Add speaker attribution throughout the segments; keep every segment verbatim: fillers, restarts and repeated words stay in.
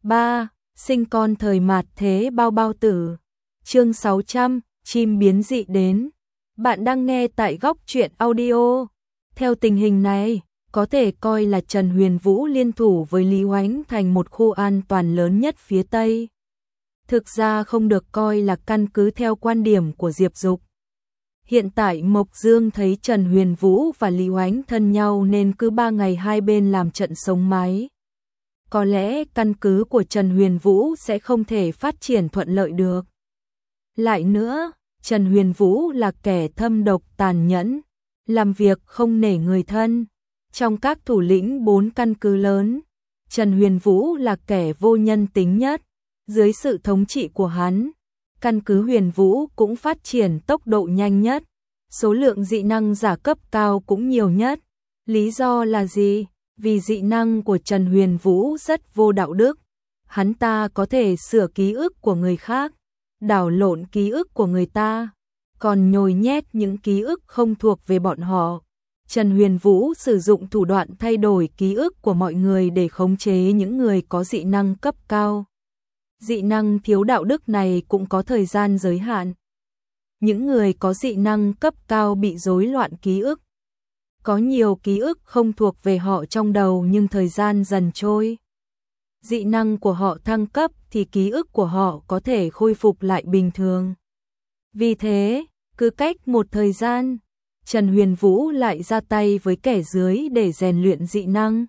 Speaker 1: ba. Sinh con thời mạt thế bao bao tử. Chương sáu trăm, chim biến dị đến. Bạn đang nghe tại Góc Truyện Audio. Theo tình hình này, có thể coi là Trần Huyền Vũ liên thủ với Lý Hoánh thành một khu an toàn lớn nhất phía Tây. Thực ra không được coi là căn cứ theo quan điểm của Diệp Dục. Hiện tại Mộc Dương thấy Trần Huyền Vũ và Lý Hoánh thân nhau nên cứ ba ngày hai bên làm trận sống mái. Có lẽ căn cứ của Trần Huyền Vũ sẽ không thể phát triển thuận lợi được. Lại nữa, Trần Huyền Vũ là kẻ thâm độc tàn nhẫn, làm việc không nể người thân. Trong các thủ lĩnh bốn căn cứ lớn, Trần Huyền Vũ là kẻ vô nhân tính nhất. Dưới sự thống trị của hắn, căn cứ Huyền Vũ cũng phát triển tốc độ nhanh nhất, số lượng dị năng giả cấp cao cũng nhiều nhất. Lý do là gì? Vì dị năng của Trần Huyền Vũ rất vô đạo đức. Hắn ta có thể sửa ký ức của người khác, đảo lộn ký ức của người ta, còn nhồi nhét những ký ức không thuộc về bọn họ. Trần Huyền Vũ sử dụng thủ đoạn thay đổi ký ức của mọi người để khống chế những người có dị năng cấp cao. Dị năng thiếu đạo đức này cũng có thời gian giới hạn. Những người có dị năng cấp cao bị rối loạn ký ức. Có nhiều ký ức không thuộc về họ trong đầu nhưng thời gian dần trôi. Dị năng của họ thăng cấp thì ký ức của họ có thể khôi phục lại bình thường. Vì thế, cứ cách một thời gian, Trần Huyền Vũ lại ra tay với kẻ dưới để rèn luyện dị năng.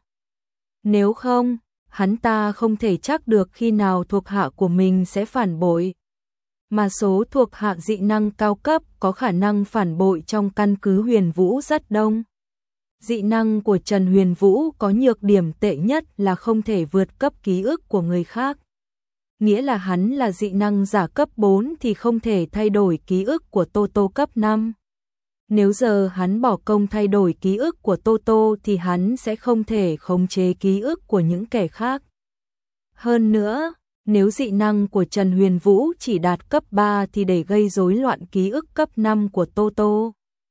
Speaker 1: Nếu không, hắn ta không thể chắc được khi nào thuộc hạ của mình sẽ phản bội. Mà số thuộc hạ dị năng cao cấp có khả năng phản bội trong căn cứ Huyền Vũ rất đông. Dị năng của Trần Huyền Vũ có nhược điểm tệ nhất là không thể vượt cấp ký ức của người khác. Nghĩa là hắn là dị năng giả cấp bốn thì không thể thay đổi ký ức của Tô Tô cấp năm. Nếu giờ hắn bỏ công thay đổi ký ức của Tô Tô thì hắn sẽ không thể khống chế ký ức của những kẻ khác. Hơn nữa, nếu dị năng của Trần Huyền Vũ chỉ đạt cấp ba thì để gây rối loạn ký ức cấp năm của Tô Tô,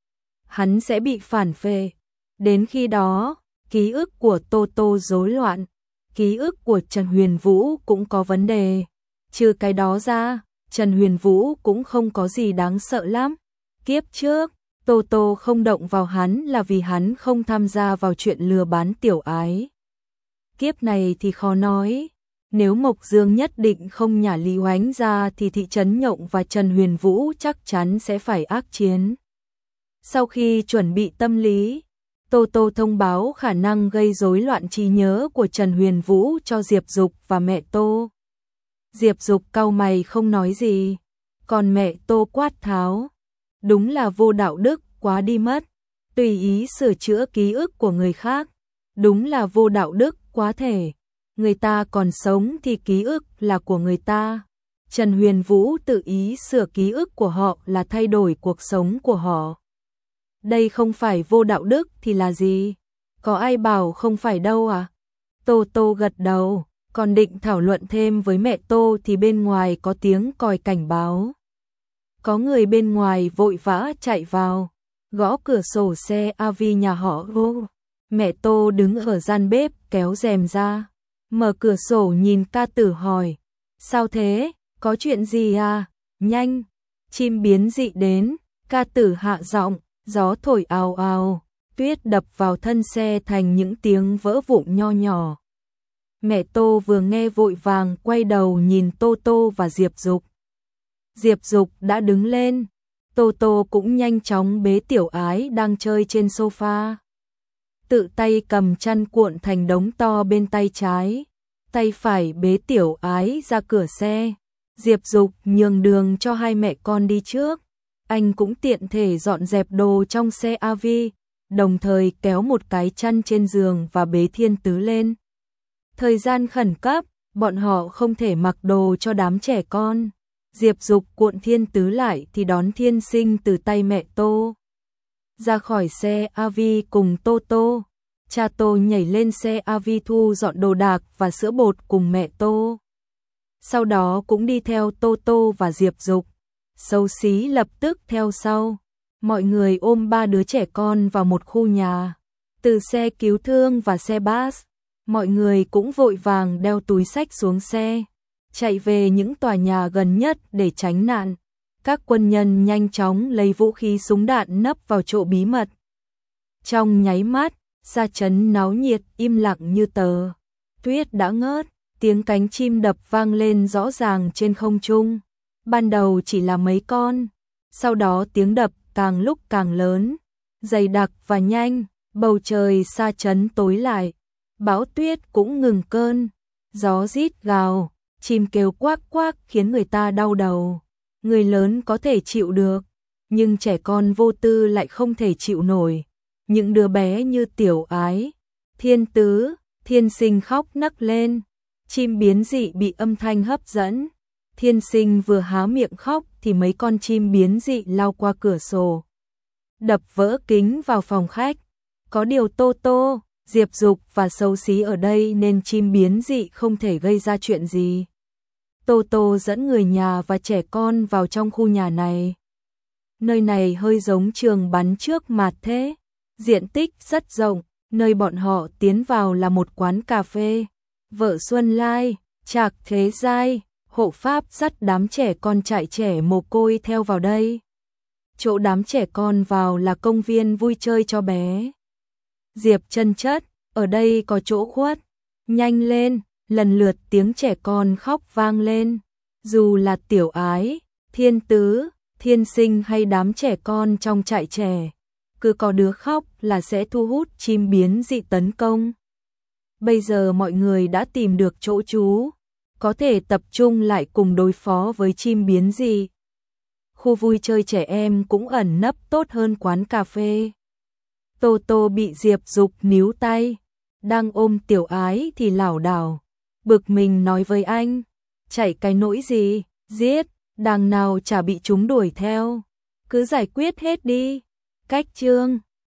Speaker 1: hắn sẽ bị phản phệ. Đến khi đó, ký ức của Tô Tô rối loạn, ký ức của Trần Huyền Vũ cũng có vấn đề. Trừ cái đó ra, Trần Huyền Vũ cũng không có gì đáng sợ lắm. Kiếp trước, Tô Tô không động vào hắn là vì hắn không tham gia vào chuyện lừa bán tiểu ái. Kiếp này thì khó nói. Nếu Mộc Dương nhất định không nhả Lý Hoánh ra thì thị trấn Nhộng và Trần Huyền Vũ chắc chắn sẽ phải ác chiến. Sau khi chuẩn bị tâm lý, Tô Tô thông báo khả năng gây rối loạn trí nhớ của Trần Huyền Vũ cho Diệp Dục và mẹ Tô. Diệp Dục cau mày không nói gì, còn mẹ Tô quát tháo. Đúng là vô đạo đức quá đi mất, tùy ý sửa chữa ký ức của người khác. Đúng là vô đạo đức quá thể. Người ta còn sống thì ký ức là của người ta. Trần Huyền Vũ tự ý sửa ký ức của họ là thay đổi cuộc sống của họ. Đây không phải vô đạo đức thì là gì? Có ai bảo không phải đâu à? Tô Tô gật đầu, còn định thảo luận thêm với mẹ Tô thì bên ngoài có tiếng còi cảnh báo. Có người bên ngoài vội vã chạy vào, gõ cửa sổ xe a vê nhà họ Ô. Mẹ Tô đứng ở gian bếp kéo rèm ra, mở cửa sổ nhìn ca tử hỏi. Sao thế? Có chuyện gì à? Nhanh! Chim biến dị đến, ca tử hạ giọng, gió thổi ào ào, tuyết đập vào thân xe thành những tiếng vỡ vụn nho nhỏ. Mẹ Tô vừa nghe vội vàng quay đầu nhìn Tô Tô và Diệp Dục. Diệp Dục đã đứng lên, Tô Tô cũng nhanh chóng bế tiểu ái đang chơi trên sofa. Tự tay cầm chăn cuộn thành đống to bên tay trái, tay phải bế tiểu ái ra cửa xe. Diệp Dục nhường đường cho hai mẹ con đi trước. Anh cũng tiện thể dọn dẹp đồ trong xe a vê, đồng thời kéo một cái chăn trên giường và bế Thiên Tứ lên. Thời gian khẩn cấp, bọn họ không thể mặc đồ cho đám trẻ con. Diệp Dục cuộn Thiên Tứ lại thì đón Thiên Sinh từ tay mẹ Tô. Ra khỏi xe a vê cùng Tô Tô, cha Tô nhảy lên xe a vê thu dọn đồ đạc và sữa bột cùng mẹ Tô. Sau đó cũng đi theo Tô Tô và Diệp Dục. Xấu xí lập tức theo sau. Mọi người ôm ba đứa trẻ con vào một khu nhà. Từ xe cứu thương và xe bus, Mọi người cũng vội vàng đeo túi xách xuống xe, chạy về những tòa nhà gần nhất để tránh nạn. Các quân nhân nhanh chóng lấy vũ khí súng đạn nấp vào chỗ bí mật. Trong nháy mắt, Sa Trấn náo nhiệt im lặng như tờ. Tuyết đã ngớt, tiếng cánh chim đập vang lên rõ ràng trên không trung. Ban đầu chỉ là mấy con, sau đó tiếng đập càng lúc càng lớn, dày đặc và nhanh, bầu trời Sa Trấn tối lại. Bão tuyết cũng ngừng cơn, gió rít gào, chim kêu quác quác khiến người ta đau đầu. Người lớn có thể chịu được, nhưng trẻ con vô tư lại không thể chịu nổi. Những đứa bé như Tiểu Ái, Thiên Tứ, Thiên Sinh khóc nấc lên. Chim biến dị bị âm thanh hấp dẫn. Thiên Sinh vừa há miệng khóc thì mấy con chim biến dị lao qua cửa sổ, đập vỡ kính vào phòng khách. Có điều Tô Tô, Diệp Dục và Xấu Xí ở đây nên chim biến dị không thể gây ra chuyện gì. Tô Tô dẫn người nhà và trẻ con vào trong khu nhà này. Nơi này hơi giống trường bắn trước mặt thế, diện tích rất rộng, nơi bọn họ tiến vào là một quán cà phê. Vợ Xuân Lai, Trạc Thế Giai, hộ pháp dắt đám trẻ con trại trẻ mồ côi theo vào đây. Chỗ đám trẻ con vào là công viên vui chơi cho bé. Diệp Chân Chất, ở đây có chỗ khuất, nhanh lên. Lần lượt tiếng trẻ con khóc vang lên. Dù là Tiểu Ái, Thiên Tứ, Thiên Sinh hay đám trẻ con trong trại trẻ, cứ có đứa khóc là sẽ thu hút chim biến dị tấn công. Bây giờ mọi người đã tìm được chỗ trú, có thể tập trung lại cùng đối phó với chim biến dị. Khu vui chơi trẻ em cũng ẩn nấp tốt hơn quán cà phê. Tô Tô bị Diệp Dục níu tay, đang ôm Tiểu Ái thì lảo đảo, bực mình nói với anh, chạy cái nỗi gì, giết, đằng nào chả bị chúng đuổi theo, cứ giải quyết hết đi. Cách chương